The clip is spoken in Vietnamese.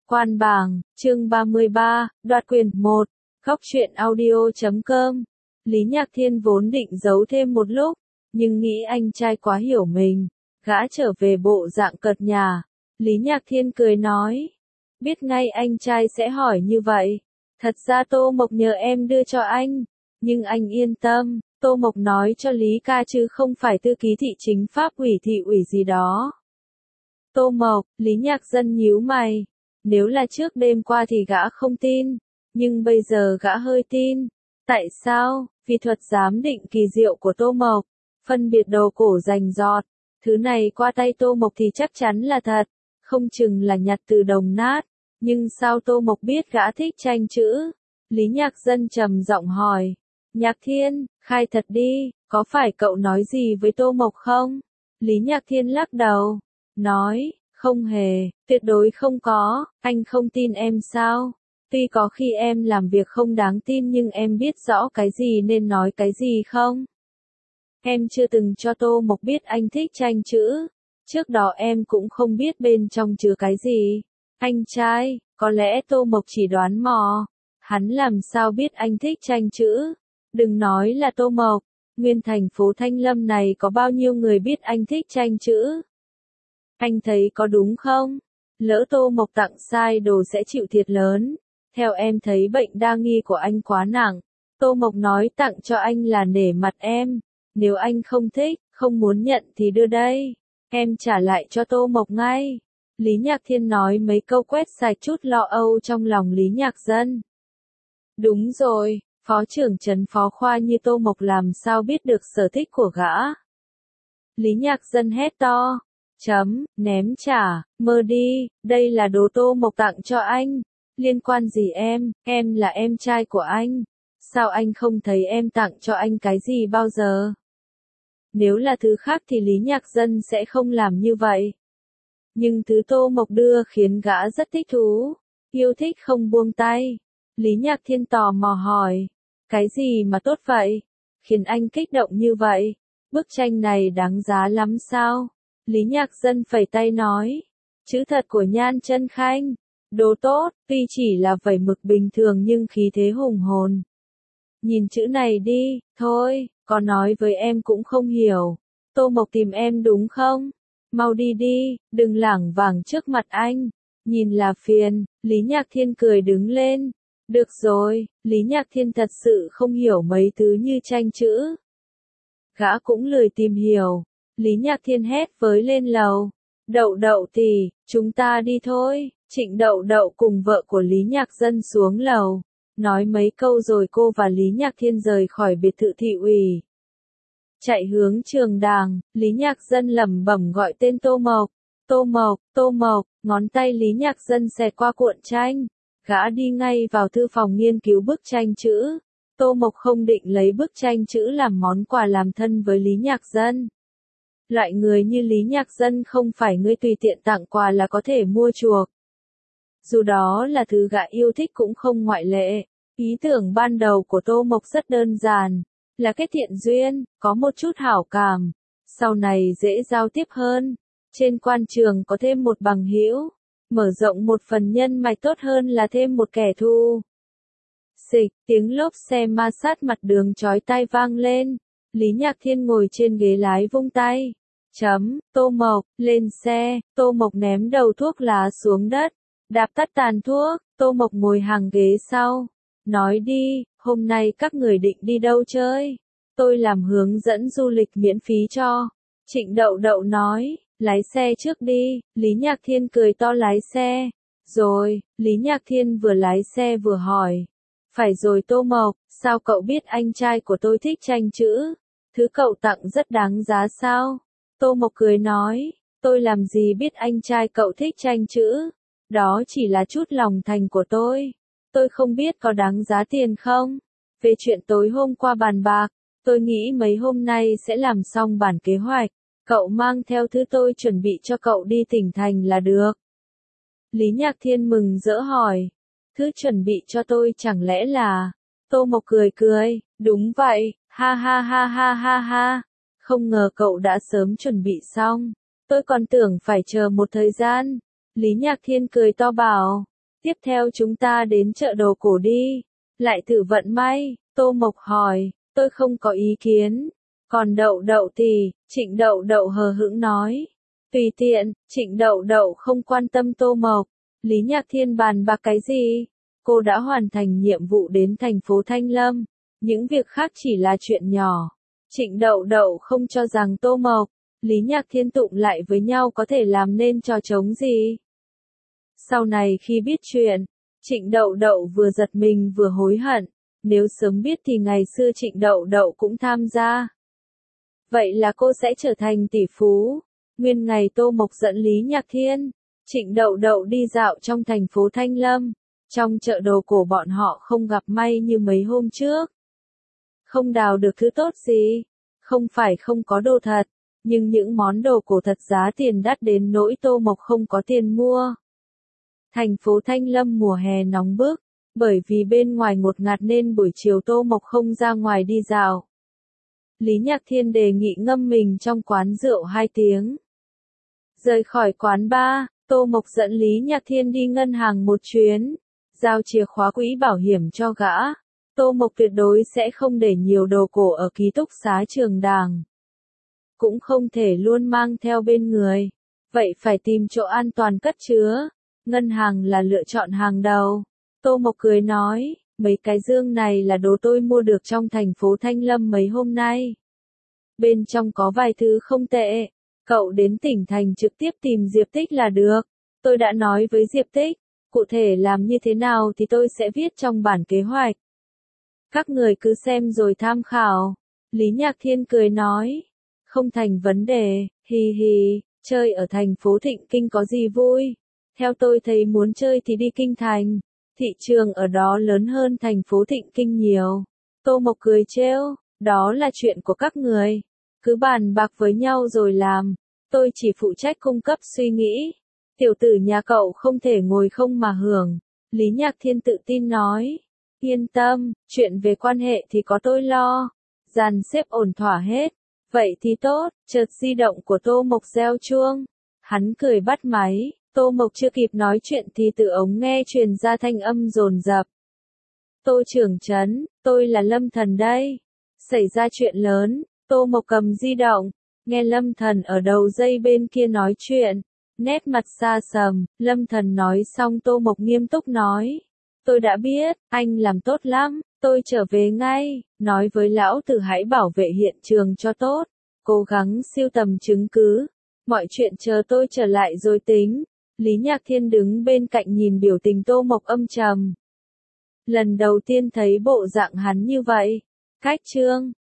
Quan bảng, chương 33, đoạt quyền 1, Góc truyện audio.com. Lý Nhạc Thiên vốn định giấu thêm một lúc, nhưng nghĩ anh trai quá hiểu mình, gã trở về bộ dạng cợt nhả. Lý Nhạc Thiên cười nói, biết ngay anh trai sẽ hỏi như vậy. Thật ra Tô Mộc nhờ em đưa cho anh, nhưng anh yên tâm, Tô Mộc nói cho Lý ca chứ không phải thư ký thị chính pháp ủy thị ủy gì đó. Tô Mộc, Lý Nhạc Dân nhíu mày. Nếu là trước đêm qua thì gã không tin, nhưng bây giờ gã hơi tin. Tại sao? Vì thuật giám định kỳ diệu của Tô Mộc, phân biệt đầu cổ rành rọt. Thứ này qua tay Tô Mộc thì chắc chắn là thật, không chừng là nhặt từ đồng nát. Nhưng sao Tô Mộc biết gã thích tranh chữ? Lý Nhạc Dân trầm giọng hỏi. Nhạc Thiên, khai thật đi, có phải cậu nói gì với Tô Mộc không? Lý Nhạc Thiên lắc đầu, nói, không hề, tuyệt đối không có, anh không tin em sao? Tuy có khi em làm việc không đáng tin nhưng em biết rõ cái gì nên nói cái gì không? Em chưa từng cho Tô Mộc biết anh thích tranh chữ. Trước đó em cũng không biết bên trong chứa cái gì. Anh trai, có lẽ Tô Mộc chỉ đoán mò. Hắn làm sao biết anh thích tranh chữ? Đừng nói là Tô Mộc, nguyên thành phố Thanh Lâm này có bao nhiêu người biết anh thích tranh chữ? Anh thấy có đúng không? Lỡ Tô Mộc tặng sai đồ sẽ chịu thiệt lớn. Theo em thấy bệnh đa nghi của anh quá nặng. Tô Mộc nói tặng cho anh là nể mặt em. Nếu anh không thích, không muốn nhận thì đưa đây. Em trả lại cho Tô Mộc ngay. Lý Nhạc Thiên nói mấy câu quét sạch chút lo âu trong lòng Lý Nhạc Dân. Đúng rồi, phó trưởng trấn phó khoa như Tô Mộc làm sao biết được sở thích của gã. Lý Nhạc Dân hét to. Ném trả, mơ đi, đây là đồ Tô Mộc tặng cho anh. Liên quan gì em là em trai của anh. Sao anh không thấy em tặng cho anh cái gì bao giờ? Nếu là thứ khác thì Lý Nhạc Dân sẽ không làm như vậy. Nhưng thứ Tô Mộc đưa khiến gã rất thích thú, yêu thích không buông tay. Lý Nhạc Thiên tò mò hỏi, cái gì mà tốt vậy? Khiến anh kích động như vậy? Bức tranh này đáng giá lắm sao? Lý Nhạc Dân phẩy tay nói, chữ thật của Nhan Chân Khanh, đồ tốt, tuy chỉ là vẩy mực bình thường nhưng khí thế hùng hồn. Nhìn chữ này đi, thôi, có nói với em cũng không hiểu. Tô Mộc tìm em đúng không? Mau đi đi, đừng lảng vảng trước mặt anh. Nhìn là phiền. Lý Nhạc Thiên cười đứng lên. Được rồi, Lý Nhạc Thiên thật sự không hiểu mấy thứ như tranh chữ. Gã cũng lười tìm hiểu. Lý Nhạc Thiên hét với lên lầu. Đậu Đậu tỷ, chúng ta đi thôi. Trịnh Đậu Đậu cùng vợ của Lý Nhạc Dân xuống lầu. Nói mấy câu rồi cô và Lý Nhạc Thiên rời khỏi biệt thự thị ủy. Chạy hướng trường đàng, Lý Nhạc Dân lẩm bẩm gọi tên Tô Mộc. Tô Mộc, Tô Mộc, ngón tay Lý Nhạc Dân xẹt qua cuộn tranh. Gã đi ngay vào thư phòng nghiên cứu bức tranh chữ. Tô Mộc không định lấy bức tranh chữ làm món quà làm thân với Lý Nhạc Dân. Loại người như Lý Nhạc Dân không phải người tùy tiện tặng quà là có thể mua chuộc. Dù đó là thứ gã yêu thích cũng không ngoại lệ. Ý tưởng ban đầu của Tô Mộc rất đơn giản, là kết thiện duyên, có một chút hảo cảm, sau này dễ giao tiếp hơn. Trên quan trường có thêm một bằng hữu, mở rộng một phần nhân mạch tốt hơn là thêm một kẻ thù. Xịch, tiếng lốp xe ma sát mặt đường chói tai vang lên. Lý Nhạc Thiên ngồi trên ghế lái vung tay. Tô Mộc, lên xe. Tô Mộc ném đầu thuốc lá xuống đất, đạp tắt tàn thuốc. Tô Mộc ngồi hàng ghế sau. Nói đi, hôm nay các người định đi đâu chơi? Tôi làm hướng dẫn du lịch miễn phí cho. Trịnh Đậu Đậu nói, lái xe trước đi. Lý Nhạc Thiên cười to lái xe. Rồi, Lý Nhạc Thiên vừa lái xe vừa hỏi. Phải rồi Tô Mộc, sao cậu biết anh trai của tôi thích tranh chữ? Thứ cậu tặng rất đáng giá sao? Tô Mộc cười nói, tôi làm gì biết anh trai cậu thích tranh chữ? Đó chỉ là chút lòng thành của tôi. Tôi không biết có đáng giá tiền không? Về chuyện tối hôm qua bàn bạc, tôi nghĩ mấy hôm nay sẽ làm xong bản kế hoạch. Cậu mang theo thứ tôi chuẩn bị cho cậu đi tỉnh thành là được. Lý Nhạc Thiên mừng rỡ hỏi. Thứ chuẩn bị cho tôi chẳng lẽ là... Tô Mộc cười cười, đúng vậy, ha ha ha ha ha ha. Không ngờ cậu đã sớm chuẩn bị xong. Tôi còn tưởng phải chờ một thời gian. Lý Nhạc Thiên cười to bảo. Tiếp theo chúng ta đến chợ đồ cổ đi. Lại thử vận may, Tô Mộc hỏi, tôi không có ý kiến. Còn Đậu Đậu thì, Trịnh Đậu Đậu hờ hững nói. Tùy tiện, Trịnh Đậu Đậu không quan tâm Tô Mộc. Lý Nhạc Thiên bàn bạc cái gì? Cô đã hoàn thành nhiệm vụ đến thành phố Thanh Lâm. Những việc khác chỉ là chuyện nhỏ. Trịnh Đậu Đậu không cho rằng Tô Mộc, Lý Nhạc Thiên tụng lại với nhau có thể làm nên trò trống gì. Sau này khi biết chuyện, Trịnh Đậu Đậu vừa giật mình vừa hối hận. Nếu sớm biết thì ngày xưa Trịnh Đậu Đậu cũng tham gia. Vậy là cô sẽ trở thành tỷ phú. Nguyên ngày Tô Mộc dẫn Lý Nhạc Thiên, Trịnh Đậu Đậu đi dạo trong thành phố Thanh Lâm. Trong chợ đồ cổ bọn họ không gặp may như mấy hôm trước. Không đào được thứ tốt gì. Không phải không có đồ thật, nhưng những món đồ cổ thật giá tiền đắt đến nỗi Tô Mộc không có tiền mua. Thành phố Thanh Lâm mùa hè nóng bức, bởi vì bên ngoài ngột ngạt nên buổi chiều Tô Mộc không ra ngoài đi dạo. Lý Nhạc Thiên đề nghị ngâm mình trong quán rượu 2 tiếng. Rời khỏi quán bar, Tô Mộc dẫn Lý Nhạc Thiên đi ngân hàng một chuyến, giao chìa khóa quỹ bảo hiểm cho gã. Tô Mộc tuyệt đối sẽ không để nhiều đồ cổ ở ký túc xá Trường Đàng. Cũng không thể luôn mang theo bên người. Vậy phải tìm chỗ an toàn cất chứa. Ngân hàng là lựa chọn hàng đầu. Tô Mộc cười nói, mấy cái dương này là đồ tôi mua được trong thành phố Thanh Lâm mấy hôm nay. Bên trong có vài thứ không tệ. Cậu đến tỉnh thành trực tiếp tìm Diệp Tích là được. Tôi đã nói với Diệp Tích, cụ thể làm như thế nào thì tôi sẽ viết trong bản kế hoạch. Các người cứ xem rồi tham khảo. Lý Nhạc Thiên cười nói, không thành vấn đề, hi hi, chơi ở thành phố Thịnh Kinh có gì vui. Theo tôi thấy muốn chơi thì đi Kinh Thành. Thị trường ở đó lớn hơn thành phố Thịnh Kinh nhiều. Tô Mộc cười trêu, đó là chuyện của các người. Cứ bàn bạc với nhau rồi làm. Tôi chỉ phụ trách cung cấp suy nghĩ. Tiểu tử nhà cậu không thể ngồi không mà hưởng. Lý Nhạc Thiên tự tin nói. Yên tâm, chuyện về quan hệ thì có tôi lo. Dàn xếp ổn thỏa hết. Vậy thì tốt, chợt di động của Tô Mộc reo chuông. Hắn cười bắt máy. Tô Mộc chưa kịp nói chuyện thì từ ống nghe truyền ra thanh âm dồn dập. Tô trưởng trấn, tôi là Lâm Thần đây. Xảy ra chuyện lớn, Tô Mộc cầm di động, nghe Lâm Thần ở đầu dây bên kia nói chuyện. Nét mặt xa sầm, Lâm Thần nói xong Tô Mộc nghiêm túc nói. Tôi đã biết, anh làm tốt lắm, tôi trở về ngay, nói với lão tử hãy bảo vệ hiện trường cho tốt. Cố gắng siêu tầm chứng cứ. Mọi chuyện chờ tôi trở lại rồi tính. Lý Nhạc Thiên đứng bên cạnh nhìn biểu tình Tô Mộc âm trầm. Lần đầu tiên thấy bộ dạng hắn như vậy. Cách chương